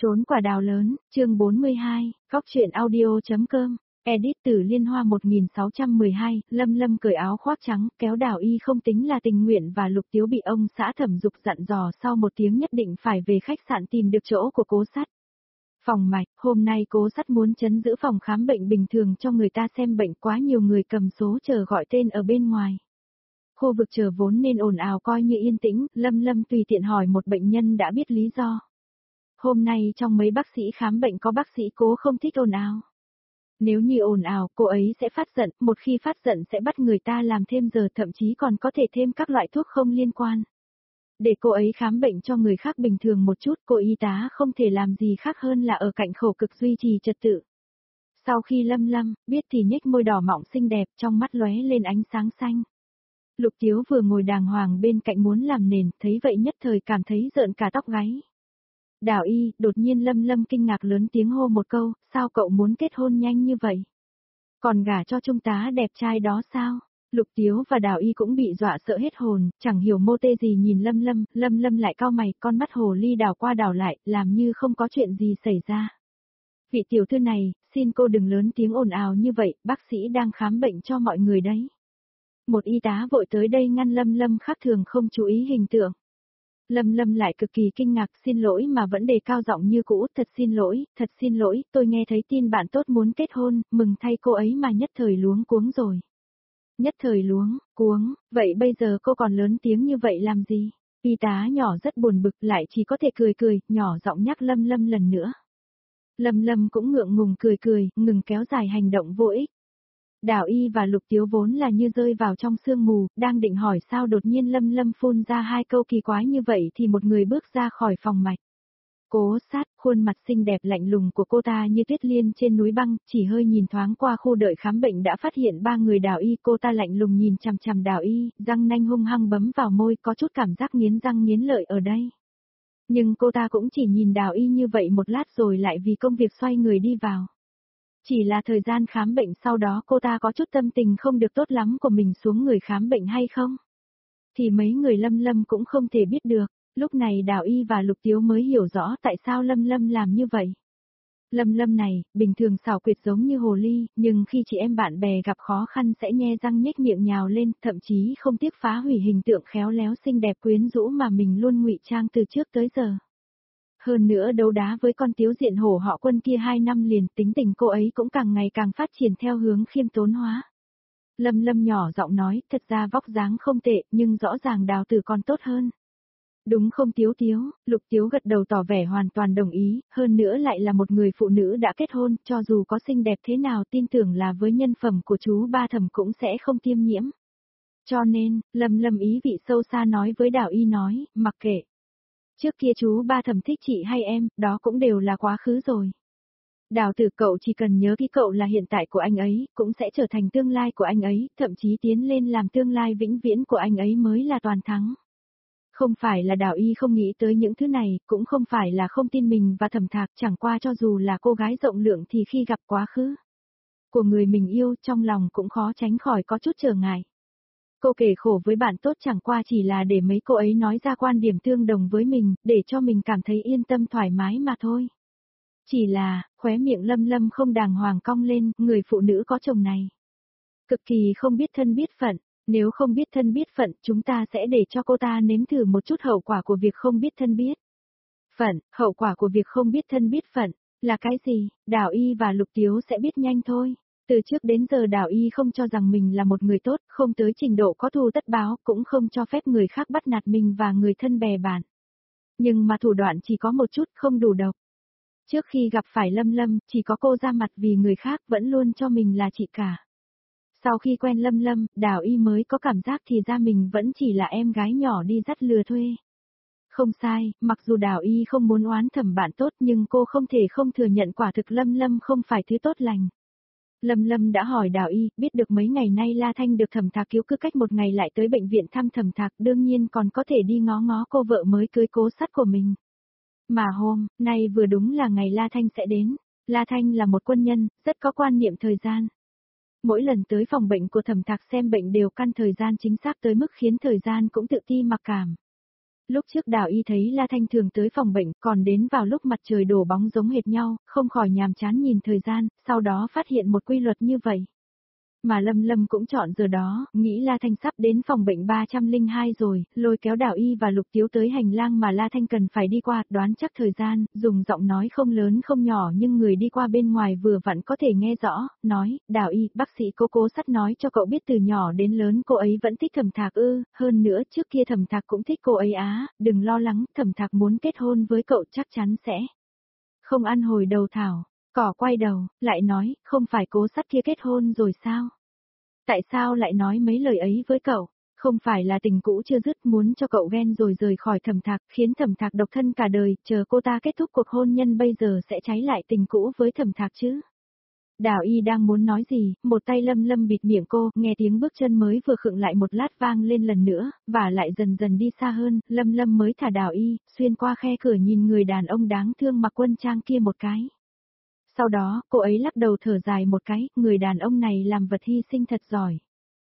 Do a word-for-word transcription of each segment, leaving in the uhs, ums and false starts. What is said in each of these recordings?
Trốn quả đào lớn, chương bốn mươi hai, góc truyện audio.com, edit từ Liên Hoa một nghìn sáu trăm mười hai, Lâm Lâm cởi áo khoác trắng, kéo Đào Y không tính là tình nguyện và Lục Tiếu bị ông xã Thẩm Dục dặn dò sau một tiếng nhất định phải về khách sạn tìm được chỗ của Cố Sắt. Phòng mạch, hôm nay Cố Sắt muốn trấn giữ phòng khám bệnh bình thường cho người ta xem bệnh, quá nhiều người cầm số chờ gọi tên ở bên ngoài. Khu vực chờ vốn nên ồn ào coi như yên tĩnh, Lâm Lâm tùy tiện hỏi một bệnh nhân đã biết lý do. Hôm nay trong mấy bác sĩ khám bệnh có bác sĩ Cố không thích ồn ào. Nếu như ồn ào, cô ấy sẽ phát giận, một khi phát giận sẽ bắt người ta làm thêm giờ, thậm chí còn có thể thêm các loại thuốc không liên quan. Để cô ấy khám bệnh cho người khác bình thường một chút, cô y tá không thể làm gì khác hơn là ở cạnh khổ cực duy trì trật tự. Sau khi Lâm Lâm biết thì nhếch môi đỏ mọng xinh đẹp, trong mắt lóe lên ánh sáng xanh. Lục Tiếu vừa ngồi đàng hoàng bên cạnh muốn làm nền, thấy vậy nhất thời cảm thấy rợn cả tóc gáy. Đào Y, đột nhiên Lâm Lâm kinh ngạc lớn tiếng hô một câu, sao cậu muốn kết hôn nhanh như vậy? Còn gả cho trung tá đẹp trai đó sao? Lục Tiếu và Đào Y cũng bị dọa sợ hết hồn, chẳng hiểu mô tê gì nhìn Lâm Lâm, Lâm Lâm lại cau mày, con mắt hồ ly đảo qua đảo lại, làm như không có chuyện gì xảy ra. Vị tiểu thư này, xin cô đừng lớn tiếng ồn ào như vậy, bác sĩ đang khám bệnh cho mọi người đấy. Một y tá vội tới đây ngăn Lâm Lâm khác thường không chú ý hình tượng. Lâm Lâm lại cực kỳ kinh ngạc, xin lỗi mà vẫn đề cao giọng như cũ, thật xin lỗi, thật xin lỗi, tôi nghe thấy tin bạn tốt muốn kết hôn, mừng thay cô ấy mà nhất thời luống cuống rồi. Nhất thời luống, cuống, vậy bây giờ cô còn lớn tiếng như vậy làm gì? Y tá nhỏ rất buồn bực lại chỉ có thể cười cười, nhỏ giọng nhắc Lâm Lâm lần nữa. Lâm Lâm cũng ngượng ngùng cười cười, ngừng kéo dài hành động vô ích. Đào Y và Lục Tiếu vốn là như rơi vào trong sương mù, đang định hỏi sao đột nhiên Lâm Lâm phun ra hai câu kỳ quái như vậy thì một người bước ra khỏi phòng mạch. Cố Sát, khuôn mặt xinh đẹp lạnh lùng của cô ta như tuyết liên trên núi băng, chỉ hơi nhìn thoáng qua khu đợi khám bệnh đã phát hiện ba người Đào Y, cô ta lạnh lùng nhìn chằm chằm Đào Y, răng nanh hung hăng bấm vào môi, có chút cảm giác nghiến răng nghiến lợi ở đây. Nhưng cô ta cũng chỉ nhìn Đào Y như vậy một lát rồi lại vì công việc xoay người đi vào. Chỉ là thời gian khám bệnh sau đó cô ta có chút tâm tình không được tốt lắm của mình xuống người khám bệnh hay không? Thì mấy người Lâm Lâm cũng không thể biết được, lúc này Đào Y và Lục Tiếu mới hiểu rõ tại sao Lâm Lâm làm như vậy. Lâm Lâm này, bình thường xảo quyệt giống như hồ ly, nhưng khi chị em bạn bè gặp khó khăn sẽ nhe răng nhếch miệng nhào lên, thậm chí không tiếc phá hủy hình tượng khéo léo xinh đẹp quyến rũ mà mình luôn ngụy trang từ trước tới giờ. Hơn nữa đấu đá với con Tiếu Diện Hổ họ Quân kia hai năm liền, tính tình cô ấy cũng càng ngày càng phát triển theo hướng khiêm tốn hóa. Lâm Lâm nhỏ giọng nói, thật ra vóc dáng không tệ, nhưng rõ ràng Đào Tử còn tốt hơn. Đúng không Tiếu Tiếu? Lục Tiếu gật đầu tỏ vẻ hoàn toàn đồng ý, hơn nữa lại là một người phụ nữ đã kết hôn, cho dù có xinh đẹp thế nào tin tưởng là với nhân phẩm của chú ba Thẩm cũng sẽ không tiêm nhiễm. Cho nên, Lâm Lâm ý vị sâu xa nói với Đào Y nói, mặc kệ. Trước kia chú ba Thẩm thích chị hay em, đó cũng đều là quá khứ rồi. Đào Tử cậu chỉ cần nhớ kỹ cậu là hiện tại của anh ấy, cũng sẽ trở thành tương lai của anh ấy, thậm chí tiến lên làm tương lai vĩnh viễn của anh ấy mới là toàn thắng. Không phải là Đào Y không nghĩ tới những thứ này, cũng không phải là không tin mình và Thẩm Thạc, chẳng qua cho dù là cô gái rộng lượng thì khi gặp quá khứ của người mình yêu trong lòng cũng khó tránh khỏi có chút trở ngại. Cô kể khổ với bạn tốt chẳng qua chỉ là để mấy cô ấy nói ra quan điểm tương đồng với mình, để cho mình cảm thấy yên tâm thoải mái mà thôi. Chỉ là, khóe miệng Lâm Lâm không đàng hoàng cong lên, người phụ nữ có chồng này. Cực kỳ không biết thân biết phận, nếu không biết thân biết phận, chúng ta sẽ để cho cô ta nếm thử một chút hậu quả của việc không biết thân biết phận, hậu quả của việc không biết thân biết phận, là cái gì, Đào Y và Lục Tiếu sẽ biết nhanh thôi. Từ trước đến giờ Đào Y không cho rằng mình là một người tốt, không tới trình độ có thù tất báo, cũng không cho phép người khác bắt nạt mình và người thân bè bạn. Nhưng mà thủ đoạn chỉ có một chút, không đủ độc. Trước khi gặp phải Lâm Lâm, chỉ có cô ra mặt vì người khác vẫn luôn cho mình là chị cả. Sau khi quen Lâm Lâm, Đào Y mới có cảm giác thì ra mình vẫn chỉ là em gái nhỏ đi dắt lừa thuê. Không sai, mặc dù Đào Y không muốn oán thẩm bạn tốt nhưng cô không thể không thừa nhận quả thực Lâm Lâm không phải thứ tốt lành. Lâm Lâm đã hỏi Đào Y, biết được mấy ngày nay La Thanh được Thẩm Thạc cứu, cứ cách một ngày lại tới bệnh viện thăm Thẩm Thạc, đương nhiên còn có thể đi ngó ngó cô vợ mới cưới Cố Sắt của mình. Mà hôm nay vừa đúng là ngày La Thanh sẽ đến. La Thanh là một quân nhân, rất có quan niệm thời gian. Mỗi lần tới phòng bệnh của Thẩm Thạc xem bệnh đều căn thời gian chính xác tới mức khiến thời gian cũng tự ti mặc cảm. Lúc trước Đào Y thấy La Thanh thường tới phòng bệnh, còn đến vào lúc mặt trời đổ bóng giống hệt nhau, không khỏi nhàm chán nhìn thời gian, sau đó phát hiện một quy luật như vậy. Mà Lâm Lâm cũng chọn giờ đó, nghĩ La Thanh sắp đến phòng bệnh ba trăm lẻ hai rồi, lôi kéo Đào Y và Lục Tiếu tới hành lang mà La Thanh cần phải đi qua, đoán chắc thời gian, dùng giọng nói không lớn không nhỏ nhưng người đi qua bên ngoài vừa vặn có thể nghe rõ, nói, Đào Y, bác sĩ Cố Cố Sắt nói cho cậu biết từ nhỏ đến lớn cô ấy vẫn thích Thẩm Thạc ư, hơn nữa trước kia Thẩm Thạc cũng thích cô ấy á, đừng lo lắng, Thẩm Thạc muốn kết hôn với cậu chắc chắn sẽ không ăn hồi đầu thảo. Cỏ quay đầu, lại nói, không phải Cố Sắt kia kết hôn rồi sao? Tại sao lại nói mấy lời ấy với cậu? Không phải là tình cũ chưa dứt muốn cho cậu ghen rồi rời khỏi Thẩm Thạc, khiến Thẩm Thạc độc thân cả đời, chờ cô ta kết thúc cuộc hôn nhân bây giờ sẽ trái lại tình cũ với Thẩm Thạc chứ? Đào Y đang muốn nói gì, một tay Lâm Lâm bịt miệng cô, nghe tiếng bước chân mới vừa khựng lại một lát vang lên lần nữa, và lại dần dần đi xa hơn, Lâm Lâm mới thả Đào Y, xuyên qua khe cửa nhìn người đàn ông đáng thương mặc quân trang kia một cái. Sau đó, cô ấy lắc đầu thở dài một cái, người đàn ông này làm vật hy sinh thật giỏi.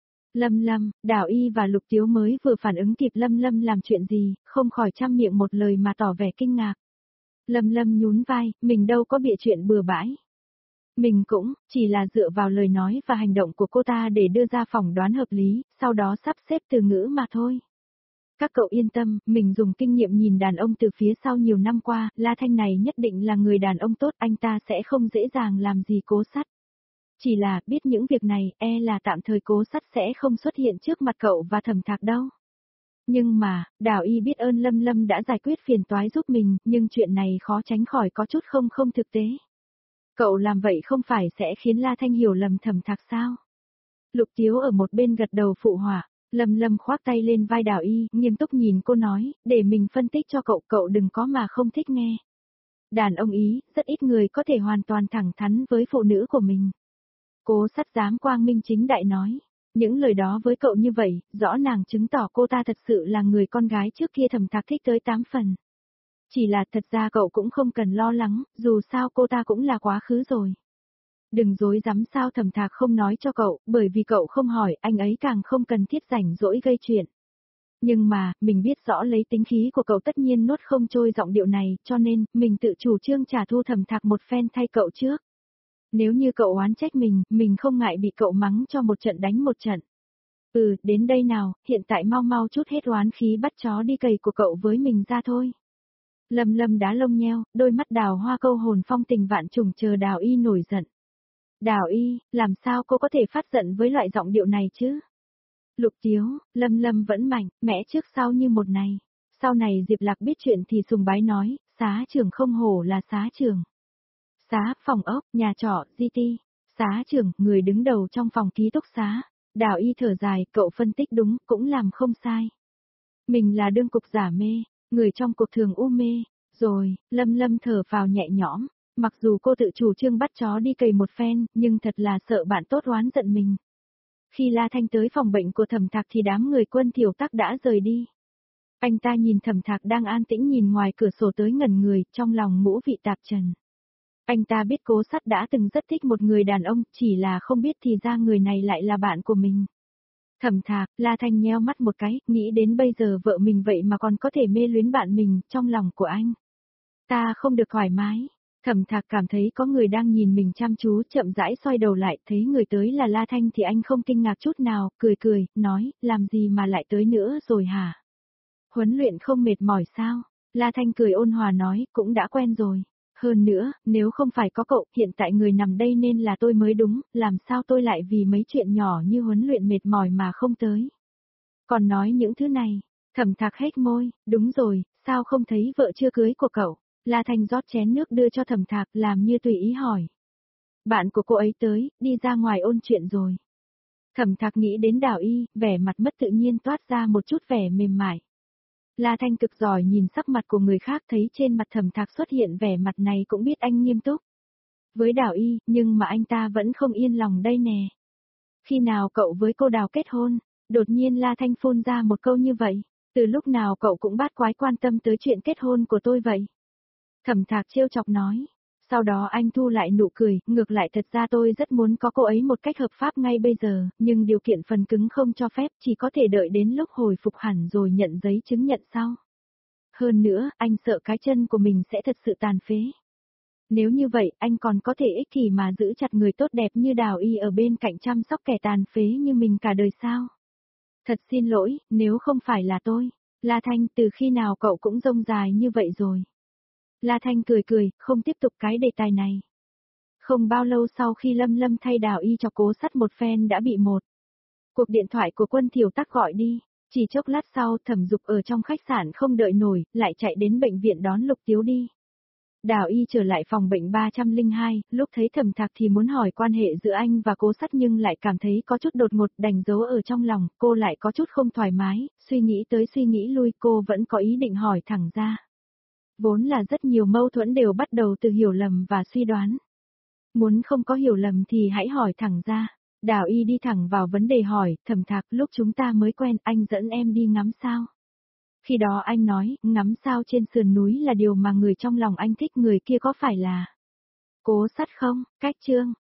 Lâm Lâm, Đào Y và Lục Tiếu mới vừa phản ứng kịp Lâm Lâm làm chuyện gì, không khỏi trăm miệng một lời mà tỏ vẻ kinh ngạc. Lâm Lâm nhún vai, mình đâu có bịa chuyện bừa bãi. Mình cũng, chỉ là dựa vào lời nói và hành động của cô ta để đưa ra phỏng đoán hợp lý, sau đó sắp xếp từ ngữ mà thôi. Các cậu yên tâm, mình dùng kinh nghiệm nhìn đàn ông từ phía sau nhiều năm qua, La Thanh này nhất định là người đàn ông tốt, anh ta sẽ không dễ dàng làm gì Cố Sắt. Chỉ là, biết những việc này, e là tạm thời Cố Sắt sẽ không xuất hiện trước mặt cậu và Thẩm Thạc đâu. Nhưng mà, Đào Y biết ơn Lâm Lâm đã giải quyết phiền toái giúp mình, nhưng chuyện này khó tránh khỏi có chút không không thực tế. Cậu làm vậy không phải sẽ khiến La Thanh hiểu lầm Thẩm Thạc sao? Lục Tiếu ở một bên gật đầu phụ họa. Lâm Lâm khoác tay lên vai Đào Y, nghiêm túc nhìn cô nói, để mình phân tích cho cậu, cậu đừng có mà không thích nghe. Đàn ông Ý, rất ít người có thể hoàn toàn thẳng thắn với phụ nữ của mình. Cố Sắt dám quang minh chính đại nói, những lời đó với cậu như vậy, rõ ràng chứng tỏ cô ta thật sự là người con gái trước kia Thẩm Thạc thích tới tám phần. Chỉ là thật ra cậu cũng không cần lo lắng, dù sao cô ta cũng là quá khứ rồi. Đừng dối dám sao Thẩm Thạc không nói cho cậu, bởi vì cậu không hỏi, anh ấy càng không cần thiết rảnh rỗi gây chuyện. Nhưng mà, mình biết rõ lấy tính khí của cậu tất nhiên nuốt không trôi giọng điệu này, cho nên, mình tự chủ trương trả thù Thẩm Thạc một phen thay cậu trước. Nếu như cậu oán trách mình, mình không ngại bị cậu mắng cho một trận đánh một trận. Ừ, đến đây nào, hiện tại mau mau chút hết oán khí bắt chó đi cày của cậu với mình ra thôi. Lâm Lâm đá lông nheo, đôi mắt Đào Hoa câu hồn phong tình vạn trùng chờ Đào Y nổi giận. Đào Y, làm sao cô có thể phát giận với loại giọng điệu này chứ? Lục Tiếu, Lâm Lâm vẫn mạnh, mẽ trước sau như một này. Sau này Diệp Lạc biết chuyện thì sùng bái nói, xá trưởng không hổ là xá trưởng. Xá, phòng ốc, nhà trọ, di ti. Xá trưởng, người đứng đầu trong phòng ký túc xá. Đào Y thở dài, cậu phân tích đúng, cũng làm không sai. Mình là đương cục giả mê, người trong cuộc thường u mê. Rồi, Lâm Lâm thở vào nhẹ nhõm. Mặc dù cô tự chủ trương bắt chó đi cày một phen, nhưng thật là sợ bạn tốt oán giận mình. Khi La Thanh tới phòng bệnh của Thẩm Thạc thì đám người Quân Tiểu Tắc đã rời đi. Anh ta nhìn Thẩm Thạc đang an tĩnh nhìn ngoài cửa sổ tới ngẩn người, trong lòng ngũ vị tạp trần. Anh ta biết Cố Sắt đã từng rất thích một người đàn ông, chỉ là không biết thì ra người này lại là bạn của mình. Thẩm Thạc, La Thanh nheo mắt một cái, nghĩ đến bây giờ vợ mình vậy mà còn có thể mê luyến bạn mình, trong lòng của anh. Ta không được thoải mái. Thẩm Thạc cảm thấy có người đang nhìn mình chăm chú, chậm rãi xoay đầu lại, thấy người tới là La Thanh thì anh không kinh ngạc chút nào, cười cười, nói, làm gì mà lại tới nữa rồi hả? Huấn luyện không mệt mỏi sao? La Thanh cười ôn hòa nói, cũng đã quen rồi. Hơn nữa, nếu không phải có cậu, hiện tại người nằm đây nên là tôi mới đúng, làm sao tôi lại vì mấy chuyện nhỏ như huấn luyện mệt mỏi mà không tới. Còn nói những thứ này, Thẩm Thạc hết môi, đúng rồi, sao không thấy vợ chưa cưới của cậu? La Thanh rót chén nước đưa cho Thẩm Thạc làm như tùy ý hỏi. Bạn của cô ấy tới, đi ra ngoài ôn chuyện rồi. Thẩm Thạc nghĩ đến Đào Y, vẻ mặt mất tự nhiên toát ra một chút vẻ mềm mại. La Thanh cực giỏi nhìn sắc mặt của người khác thấy trên mặt Thẩm Thạc xuất hiện vẻ mặt này cũng biết anh nghiêm túc. Với Đào Y, nhưng mà anh ta vẫn không yên lòng đây nè. Khi nào cậu với cô Đào kết hôn? Đột nhiên La Thanh phun ra một câu như vậy. Từ lúc nào cậu cũng bát quái quan tâm tới chuyện kết hôn của tôi vậy? Thẩm Thạc trêu chọc nói. Sau đó anh thu lại nụ cười, ngược lại thật ra tôi rất muốn có cô ấy một cách hợp pháp ngay bây giờ, nhưng điều kiện phần cứng không cho phép, chỉ có thể đợi đến lúc hồi phục hẳn rồi nhận giấy chứng nhận sau. Hơn nữa, anh sợ cái chân của mình sẽ thật sự tàn phế. Nếu như vậy, anh còn có thể ích kỷ mà giữ chặt người tốt đẹp như Đào Y ở bên cạnh chăm sóc kẻ tàn phế như mình cả đời sao? Thật xin lỗi, nếu không phải là tôi. La Thanh, từ khi nào cậu cũng rông dài như vậy rồi? La Thanh cười cười, không tiếp tục cái đề tài này. Không bao lâu sau khi Lâm Lâm thay Đào Y cho cố sắt một phen đã bị một cuộc điện thoại của Quân Thiểu Tắc gọi đi. Chỉ chốc lát sau, Thẩm Dục ở trong khách sạn không đợi nổi, lại chạy đến bệnh viện đón Lục Tiếu đi. Đào Y trở lại phòng bệnh ba không hai, lúc thấy Thẩm Thạc thì muốn hỏi quan hệ giữa anh và cố sắt nhưng lại cảm thấy có chút đột ngột, đành giấu ở trong lòng, cô lại có chút không thoải mái, suy nghĩ tới suy nghĩ lui, cô vẫn có ý định hỏi thẳng ra. Vốn là rất nhiều mâu thuẫn đều bắt đầu từ hiểu lầm và suy đoán. Muốn không có hiểu lầm thì hãy hỏi thẳng ra. Đào Y đi thẳng vào vấn đề hỏi, Thẩm Thạc, lúc chúng ta mới quen anh dẫn em đi ngắm sao. Khi đó anh nói, ngắm sao trên sườn núi là điều mà người trong lòng anh thích, người kia có phải là Cố Sắt không? Cách chương